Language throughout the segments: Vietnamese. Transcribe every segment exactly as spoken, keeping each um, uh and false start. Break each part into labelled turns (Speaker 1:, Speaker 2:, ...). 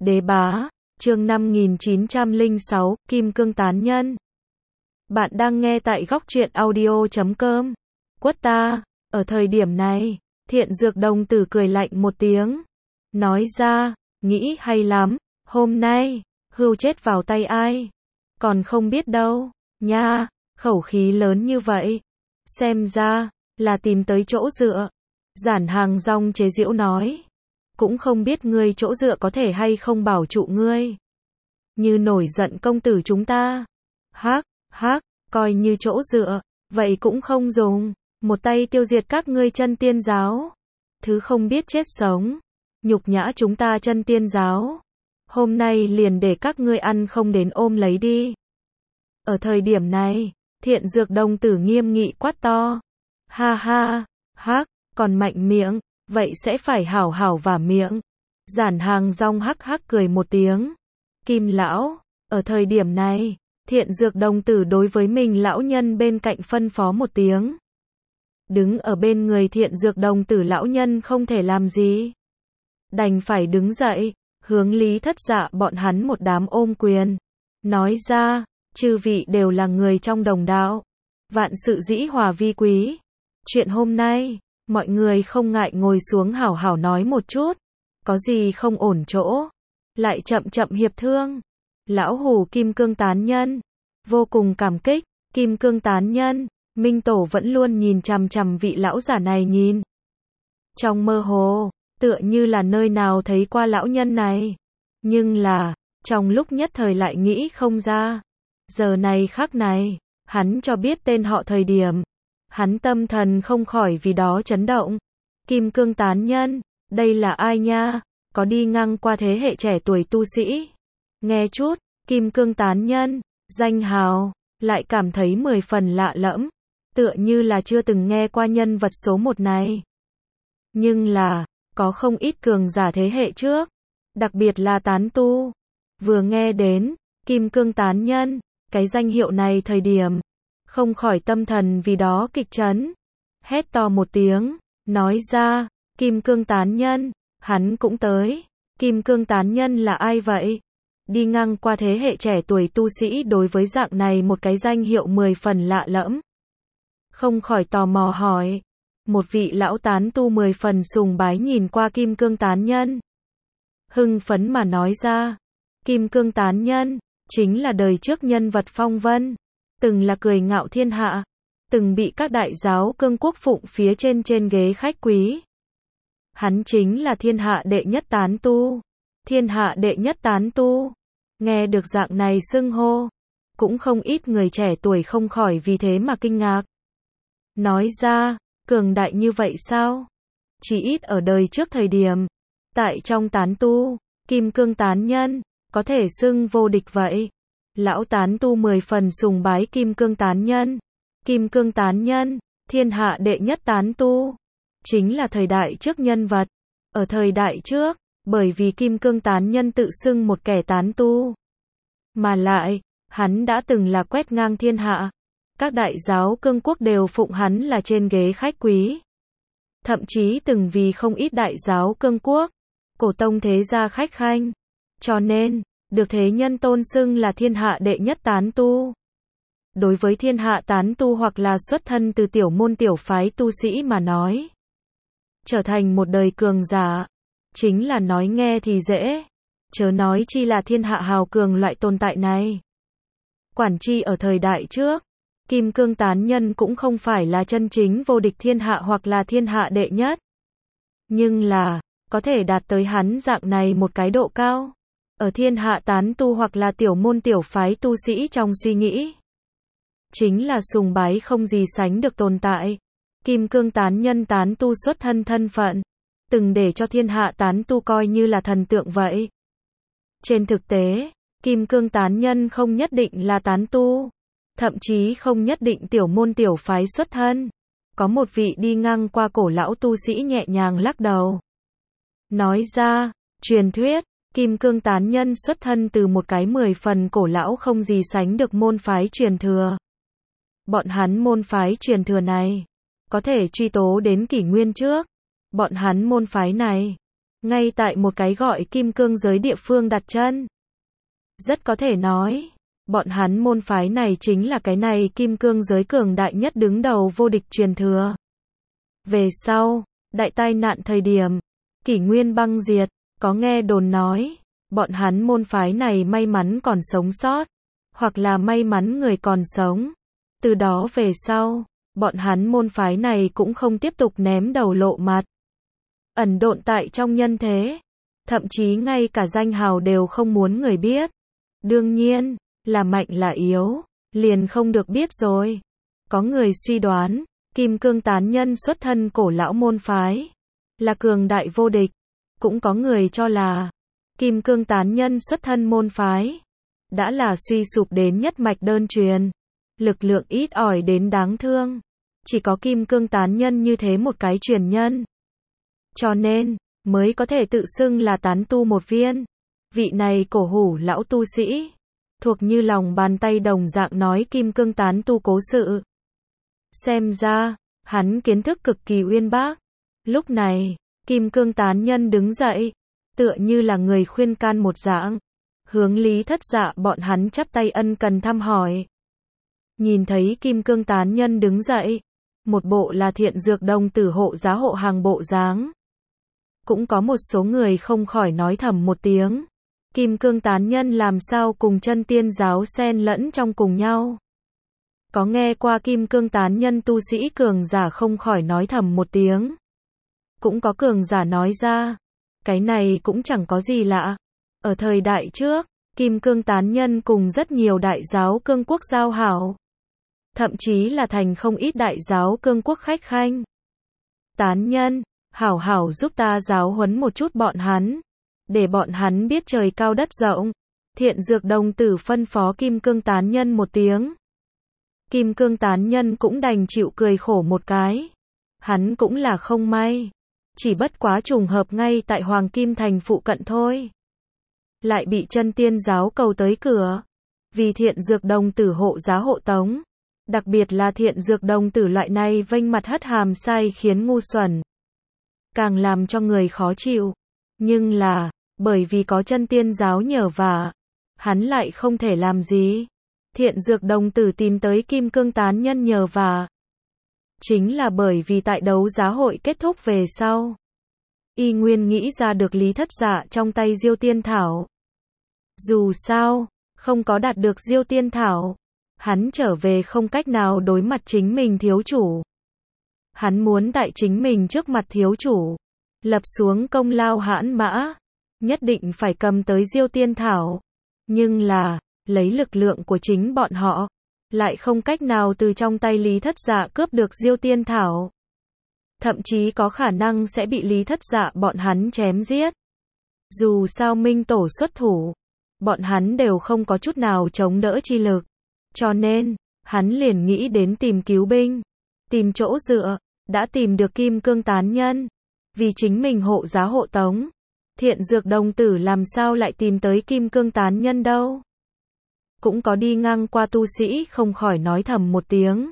Speaker 1: Đế bá, chương năm nghìn chín trăm lẻ sáu, Kim Cương Tán Nhân. Bạn đang nghe tại góc truyện audio chấm com. Quất ta, ở thời điểm này, Thiện Dược Đồng Tử cười lạnh một tiếng. Nói ra, nghĩ hay lắm, hôm nay, hươu chết vào tay ai? Còn không biết đâu, nha, khẩu khí lớn như vậy. Xem ra, là tìm tới chỗ dựa. Giản Hàng Rong chế giễu nói. Cũng không biết ngươi chỗ dựa có thể hay không bảo trụ ngươi. Như nổi giận công tử chúng ta. Hắc, hắc, coi như chỗ dựa, vậy cũng không dùng. Một tay tiêu diệt các ngươi chân tiên giáo. Thứ không biết chết sống. Nhục nhã chúng ta chân tiên giáo. Hôm nay liền để các ngươi ăn không đến ôm lấy đi. Ở thời điểm này, Thiện Dược Đồng Tử nghiêm nghị quát to. Ha ha, hắc, còn mạnh miệng, vậy sẽ phải hảo hảo vả miệng. Giản Hàng Rong hắc hắc cười một tiếng. Kim lão, ở thời điểm này, Thiện Dược Đồng Tử đối với mình lão nhân bên cạnh phân phó một tiếng. Đứng ở bên người Thiện Dược Đồng Tử lão nhân không thể làm gì. Đành phải đứng dậy, hướng Lý Thất Dạ bọn hắn một đám ôm quyền. Nói ra, chư vị đều là người trong đồng đạo. Vạn sự dĩ hòa vi quý. Chuyện hôm nay, mọi người không ngại ngồi xuống hảo hảo nói một chút. Có gì không ổn chỗ, lại chậm chậm hiệp thương. Lão hủ Kim Cương Tán Nhân, vô cùng cảm kích. Kim Cương Tán Nhân, Minh Tổ vẫn luôn nhìn chằm chằm vị lão giả này nhìn. Trong mơ hồ, tựa như là nơi nào thấy qua lão nhân này. Nhưng là, trong lúc nhất thời lại nghĩ không ra. Giờ này khắc này, hắn cho biết tên họ thời điểm. Hắn tâm thần không khỏi vì đó chấn động. Kim Cương Tán Nhân, đây là ai nha? Có đi ngang qua thế hệ trẻ tuổi tu sĩ. Nghe chút, Kim Cương Tán Nhân, danh hào, lại cảm thấy mười phần lạ lẫm. Tựa như là chưa từng nghe qua nhân vật số một này. Nhưng là, có không ít cường giả thế hệ trước. Đặc biệt là tán tu. Vừa nghe đến, Kim Cương Tán Nhân, cái danh hiệu này thời điểm. Không khỏi tâm thần vì đó kịch chấn. Hét to một tiếng, nói ra, Kim Cương Tán Nhân, hắn cũng tới. Kim Cương Tán Nhân là ai vậy? Đi ngang qua thế hệ trẻ tuổi tu sĩ đối với dạng này một cái danh hiệu mười phần lạ lẫm. Không khỏi tò mò hỏi. Một vị lão tán tu mười phần sùng bái nhìn qua Kim Cương Tán Nhân. Hưng phấn mà nói ra, Kim Cương Tán Nhân, chính là đời trước nhân vật phong vân. Từng là cười ngạo thiên hạ, từng bị các đại giáo cương quốc phụng phía trên trên ghế khách quý. Hắn chính là thiên hạ đệ nhất tán tu. Thiên hạ đệ nhất tán tu. Nghe được dạng này xưng hô, cũng không ít người trẻ tuổi không khỏi vì thế mà kinh ngạc. Nói ra, cường đại như vậy sao? Chỉ ít ở đời trước thời điểm, tại trong tán tu, Kim Cương Tán Nhân, có thể xưng vô địch vậy. Lão tán tu mười phần sùng bái Kim Cương Tán Nhân. Kim Cương Tán Nhân, thiên hạ đệ nhất tán tu. Chính là thời đại trước nhân vật. Ở thời đại trước, bởi vì Kim Cương Tán Nhân tự xưng một kẻ tán tu. Mà lại, hắn đã từng là quét ngang thiên hạ. Các đại giáo cương quốc đều phụng hắn là trên ghế khách quý. Thậm chí từng vì không ít đại giáo cương quốc, cổ tông thế gia khách khanh. Cho nên, được thế nhân tôn xưng là thiên hạ đệ nhất tán tu. Đối với thiên hạ tán tu hoặc là xuất thân từ tiểu môn tiểu phái tu sĩ mà nói. Trở thành một đời cường giả. Chính là nói nghe thì dễ. Chớ nói chi là thiên hạ hào cường loại tồn tại này. Quản chi ở thời đại trước. Kim Cương Tán Nhân cũng không phải là chân chính vô địch thiên hạ hoặc là thiên hạ đệ nhất. Nhưng là, có thể đạt tới hắn dạng này một cái độ cao. Ở thiên hạ tán tu hoặc là tiểu môn tiểu phái tu sĩ trong suy nghĩ. Chính là sùng bái không gì sánh được tồn tại. Kim Cương Tán Nhân tán tu xuất thân thân phận. Từng để cho thiên hạ tán tu coi như là thần tượng vậy. Trên thực tế, Kim Cương Tán Nhân không nhất định là tán tu. Thậm chí không nhất định tiểu môn tiểu phái xuất thân. Có một vị đi ngang qua cổ lão tu sĩ nhẹ nhàng lắc đầu. Nói ra, truyền thuyết, Kim Cương Tán Nhân xuất thân từ một cái mười phần cổ lão không gì sánh được môn phái truyền thừa. Bọn hắn môn phái truyền thừa này, có thể truy tố đến kỷ nguyên trước. Bọn hắn môn phái này, ngay tại một cái gọi kim cương giới địa phương đặt chân. Rất có thể nói, bọn hắn môn phái này chính là cái này kim cương giới cường đại nhất đứng đầu vô địch truyền thừa. Về sau, đại tai nạn thời điểm, kỷ nguyên băng diệt, có nghe đồn nói, bọn hắn môn phái này may mắn còn sống sót, hoặc là may mắn người còn sống. Từ đó về sau, bọn hắn môn phái này cũng không tiếp tục ném đầu lộ mặt, ẩn độn tại trong nhân thế, thậm chí ngay cả danh hào đều không muốn người biết. Đương nhiên, là mạnh là yếu, liền không được biết rồi. Có người suy đoán, kim cương tán nhân xuất thân cổ lão môn phái, là cường đại vô địch. Cũng có người cho là, kim cương tán nhân xuất thân môn phái, đã là suy sụp đến nhất mạch đơn truyền, lực lượng ít ỏi đến đáng thương. Chỉ có kim cương tán nhân như thế một cái truyền nhân. Cho nên, mới có thể tự xưng là tán tu một viên. Vị này cổ hủ lão tu sĩ, thuộc như lòng bàn tay đồng dạng nói kim cương tán tu cố sự. Xem ra, hắn kiến thức cực kỳ uyên bác. Lúc này, kim cương tán nhân đứng dậy, tựa như là người khuyên can một dạng, hướng Lý Thất Dạ bọn hắn chắp tay ân cần thăm hỏi. Nhìn thấy kim cương tán nhân đứng dậy, một bộ là thiện dược đồng tử hộ giá hộ hàng bộ dáng. Cũng có một số người không khỏi nói thầm một tiếng, kim cương tán nhân làm sao cùng chân tiên giáo xen lẫn trong cùng nhau. Có nghe qua kim cương tán nhân tu sĩ cường giả không khỏi nói thầm một tiếng. Cũng có cường giả nói ra, cái này cũng chẳng có gì lạ. Ở thời đại trước, kim cương tán nhân cùng rất nhiều đại giáo cương quốc giao hảo. Thậm chí là thành không ít đại giáo cương quốc khách khanh. Tán nhân, hảo hảo giúp ta giáo huấn một chút bọn hắn, để bọn hắn biết trời cao đất rộng. Thiện dược đồng tử phân phó kim cương tán nhân một tiếng. Kim cương tán nhân cũng đành chịu cười khổ một cái. Hắn cũng là không may, chỉ bất quá trùng hợp ngay tại Hoàng Kim Thành phụ cận thôi. Lại bị chân tiên giáo cầu tới cửa. Vì thiện dược đồng tử hộ giá hộ tống. Đặc biệt là thiện dược đồng tử loại này vênh mặt hất hàm sai khiến ngu xuẩn. Càng làm cho người khó chịu. Nhưng là, bởi vì có chân tiên giáo nhờ vả, hắn lại không thể làm gì. Thiện dược đồng tử tìm tới kim cương tán nhân nhờ vả. Chính là bởi vì tại đấu giá hội kết thúc về sau, y nguyên nghĩ ra được Lý Thất Dạ trong tay Diêu Tiên Thảo. Dù sao, không có đạt được Diêu Tiên Thảo, hắn trở về không cách nào đối mặt chính mình thiếu chủ. Hắn muốn tại chính mình trước mặt thiếu chủ, lập xuống công lao hãn mã, nhất định phải cầm tới Diêu Tiên Thảo. Nhưng là, lấy lực lượng của chính bọn họ, lại không cách nào từ trong tay Lý Thất Dạ cướp được Diêu Tiên Thảo. Thậm chí có khả năng sẽ bị Lý Thất Dạ bọn hắn chém giết. Dù sao Minh Tổ xuất thủ, bọn hắn đều không có chút nào chống đỡ chi lực. Cho nên, hắn liền nghĩ đến tìm cứu binh, tìm chỗ dựa, đã tìm được kim cương tán nhân. Vì chính mình hộ giá hộ tống, thiện dược đồng tử làm sao lại tìm tới kim cương tán nhân đâu. Cũng có đi ngang qua tu sĩ không khỏi nói thầm một tiếng.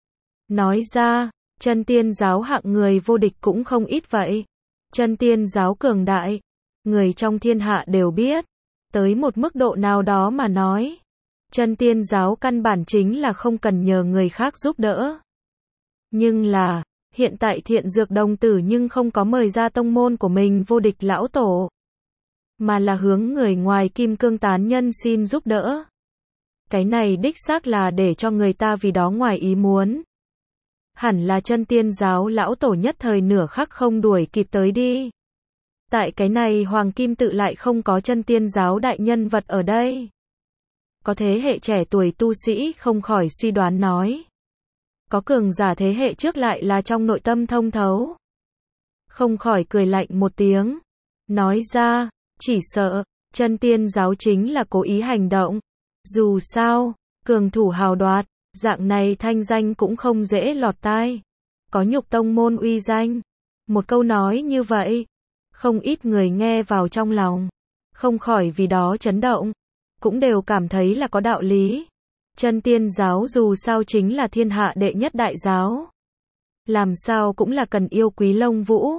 Speaker 1: Nói ra, chân tiên giáo hạng người vô địch cũng không ít vậy. Chân tiên giáo cường đại, người trong thiên hạ đều biết. Tới một mức độ nào đó mà nói, chân tiên giáo căn bản chính là không cần nhờ người khác giúp đỡ. Nhưng là, hiện tại thiện dược đồng tử nhưng không có mời ra tông môn của mình vô địch lão tổ, mà là hướng người ngoài kim cương tán nhân xin giúp đỡ. Cái này đích xác là để cho người ta vì đó ngoài ý muốn. Hẳn là chân tiên giáo lão tổ nhất thời nửa khắc không đuổi kịp tới đi. Tại cái này Hoàng Kim tự lại không có chân tiên giáo đại nhân vật ở đây. Có thế hệ trẻ tuổi tu sĩ không khỏi suy đoán nói. Có cường giả thế hệ trước lại là trong nội tâm thông thấu. Không khỏi cười lạnh một tiếng. Nói ra, chỉ sợ, chân tiên giáo chính là cố ý hành động. Dù sao, cường thủ hào đoạt, dạng này thanh danh cũng không dễ lọt tai. Có nhục tông môn uy danh. Một câu nói như vậy, không ít người nghe vào trong lòng. Không khỏi vì đó chấn động. Cũng đều cảm thấy là có đạo lý. Chân tiên giáo dù sao chính là thiên hạ đệ nhất đại giáo. Làm sao cũng là cần yêu quý Lông Vũ.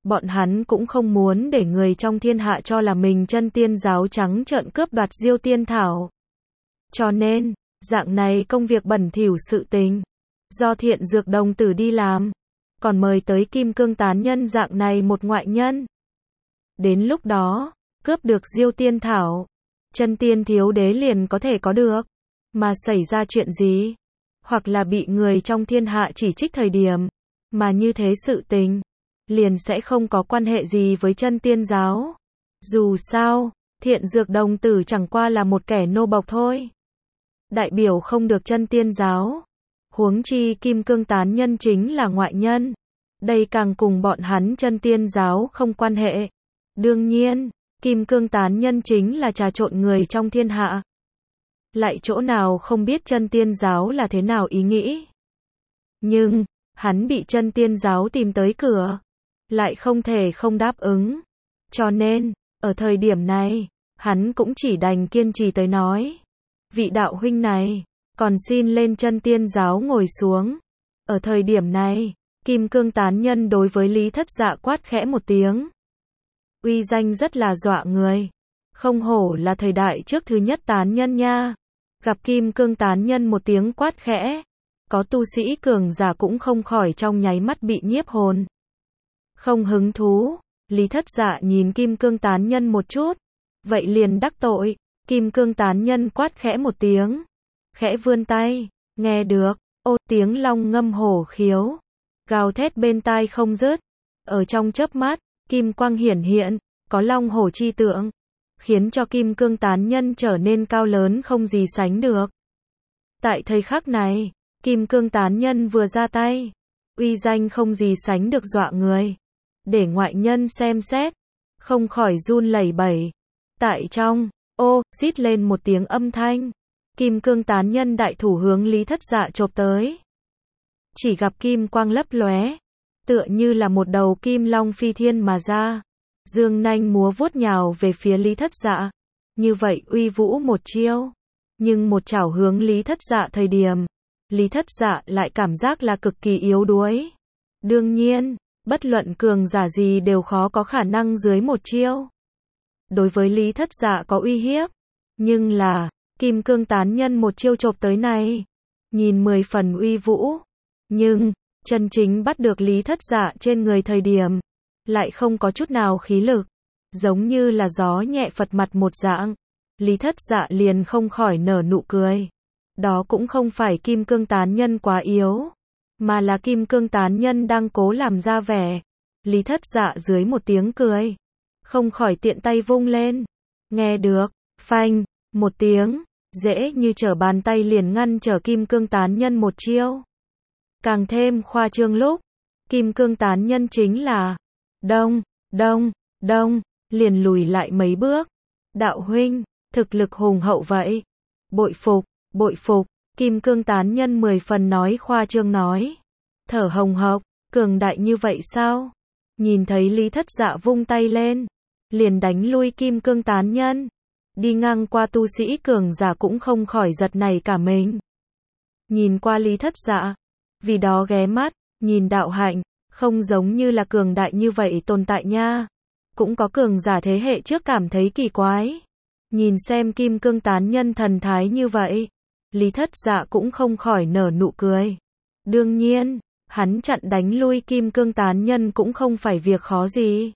Speaker 1: Bọn hắn cũng không muốn để người trong thiên hạ cho là mình chân tiên giáo trắng trợn cướp đoạt Diêu Tiên Thảo. Cho nên, dạng này công việc bẩn thỉu sự tình, do Thiện Dược đồng tử đi làm, còn mời tới Kim Cương Tán Nhân dạng này một ngoại nhân. Đến lúc đó, cướp được Diêu Tiên Thảo, chân tiên thiếu đế liền có thể có được. Mà xảy ra chuyện gì? Hoặc là bị người trong thiên hạ chỉ trích thời điểm, mà như thế sự tình, liền sẽ không có quan hệ gì với chân tiên giáo. Dù sao, Thiện Dược đồng tử chẳng qua là một kẻ nô bộc thôi. Đại biểu không được chân tiên giáo. Huống chi Kim Cương Tán Nhân chính là ngoại nhân. Đây càng cùng bọn hắn chân tiên giáo không quan hệ. Đương nhiên, Kim Cương Tán Nhân chính là trà trộn người trong thiên hạ. Lại chỗ nào không biết chân tiên giáo là thế nào ý nghĩ. Nhưng, hắn bị chân tiên giáo tìm tới cửa, lại không thể không đáp ứng. Cho nên, ở thời điểm này, hắn cũng chỉ đành kiên trì tới nói. Vị đạo huynh này, còn xin lên chân tiên giáo ngồi xuống. Ở thời điểm này, Kim Cương Tán Nhân đối với Lý Thất Dạ quát khẽ một tiếng. Uy danh rất là dọa người. Không hổ là thời đại trước thứ nhất tán nhân nha. Gặp Kim Cương Tán Nhân một tiếng quát khẽ, có tu sĩ cường giả cũng không khỏi trong nháy mắt bị nhiếp hồn. Không hứng thú, Lý Thất Dạ nhìn Kim Cương Tán Nhân một chút, vậy liền đắc tội. Kim Cương Tán Nhân quát khẽ một tiếng, khẽ vươn tay, nghe được, ô tiếng long ngâm hổ khiếu, gào thét bên tai không dứt. Ở trong chớp mắt, kim quang hiển hiện, có long hổ chi tượng, khiến cho Kim Cương Tán Nhân trở nên cao lớn không gì sánh được. Tại thời khắc này, Kim Cương Tán Nhân vừa ra tay, uy danh không gì sánh được dọa người. Để ngoại nhân xem xét, không khỏi run lẩy bẩy. Tại trong, ô, rít lên một tiếng âm thanh. Kim Cương Tán Nhân đại thủ hướng Lý Thất Dạ chộp tới. Chỉ gặp kim quang lấp lóe, tựa như là một đầu kim long phi thiên mà ra. Dương nanh múa vuốt nhào về phía Lý Thất Dạ. Như vậy uy vũ một chiêu. Nhưng một chảo hướng Lý Thất Dạ thời điểm, Lý Thất Dạ lại cảm giác là cực kỳ yếu đuối. Đương nhiên, bất luận cường giả gì đều khó có khả năng dưới một chiêu. Đối với Lý Thất Dạ có uy hiếp. Nhưng là, Kim Cương Tán Nhân một chiêu chộp tới này, nhìn mười phần uy vũ. Nhưng, chân chính bắt được Lý Thất Dạ trên người thời điểm, lại không có chút nào khí lực. Giống như là gió nhẹ phật mặt một dạng. Lý Thất Dạ liền không khỏi nở nụ cười. Đó cũng không phải Kim Cương Tán Nhân quá yếu, mà là Kim Cương Tán Nhân đang cố làm ra vẻ. Lý Thất Dạ dưới một tiếng cười, không khỏi tiện tay vung lên. Nghe được, phanh, một tiếng, dễ như trở bàn tay liền ngăn trở Kim Cương Tán Nhân một chiêu. Càng thêm khoa trương lúc, Kim Cương Tán Nhân chính là đông, đông, đông, liền lùi lại mấy bước. Đạo huynh, thực lực hùng hậu vậy. Bội phục, bội phục, Kim Cương Tán Nhân mười phần nói khoa trương nói. Thở hồng hộc, cường đại như vậy sao? Nhìn thấy Lý Thất Dạ vung tay lên, liền đánh lui Kim Cương Tán Nhân. Đi ngang qua tu sĩ cường giả cũng không khỏi giật nảy cả mình. Nhìn qua Lý Thất Dạ, vì đó ghé mắt, nhìn đạo hạnh, không giống như là cường đại như vậy tồn tại nha. Cũng có cường giả thế hệ trước cảm thấy kỳ quái. Nhìn xem Kim Cương Tán Nhân thần thái như vậy, Lý Thất Dạ cũng không khỏi nở nụ cười. Đương nhiên, hắn chặn đánh lui Kim Cương Tán Nhân cũng không phải việc khó gì.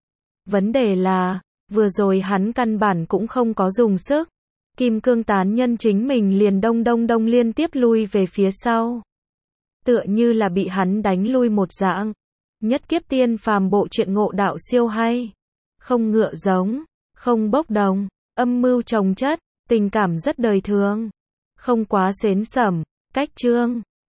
Speaker 1: Vấn đề là, vừa rồi hắn căn bản cũng không có dùng sức. Kim Cương Tán Nhân chính mình liền đông đông đông liên tiếp lui về phía sau. Tựa như là bị hắn đánh lui một dạng. Nhất kiếp tiên phàm bộ truyện ngộ đạo siêu hay. Không ngựa giống, không bốc đồng, âm mưu chồng chất, tình cảm rất đời thường. Không quá xến xẩm, cách chương.